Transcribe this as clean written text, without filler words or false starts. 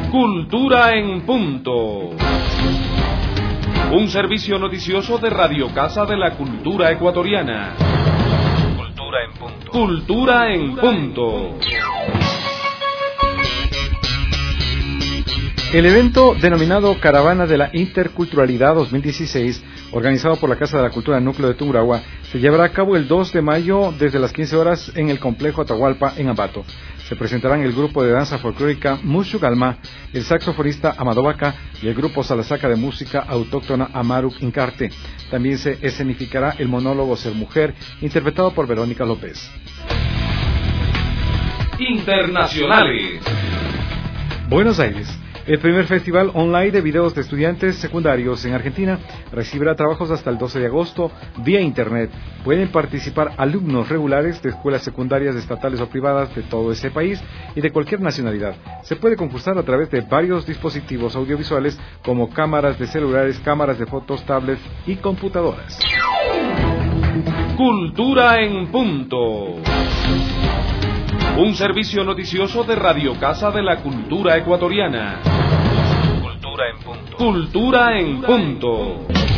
Cultura en Punto. Un servicio noticioso de Radio Casa de la Cultura Ecuatoriana. Cultura en Punto. Cultura en Punto. El evento denominado Caravana de la Interculturalidad 2016, organizado por la Casa de la Cultura Núcleo de Tungurahua, se llevará a cabo el 2 de mayo desde las 15 horas en el Complejo Atahualpa, en Ambato. Se presentarán el grupo de danza folclórica Mushugalma, el saxofonista Amado Vaca y el grupo Salasaca de música autóctona Amaruk Incarte. También se escenificará el monólogo Ser Mujer, interpretado por Verónica López. Internacionales. Buenos Aires. El primer festival online de videos de estudiantes secundarios en Argentina recibirá trabajos hasta el 12 de agosto vía internet. Pueden participar alumnos regulares de escuelas secundarias estatales o privadas de todo ese país y de cualquier nacionalidad. Se puede concursar a través de varios dispositivos audiovisuales como cámaras de celulares, cámaras de fotos, tablets y computadoras. Cultura en Punto. Un servicio noticioso de Radio Casa de la Cultura Ecuatoriana. Cultura en Punto. Cultura en Punto.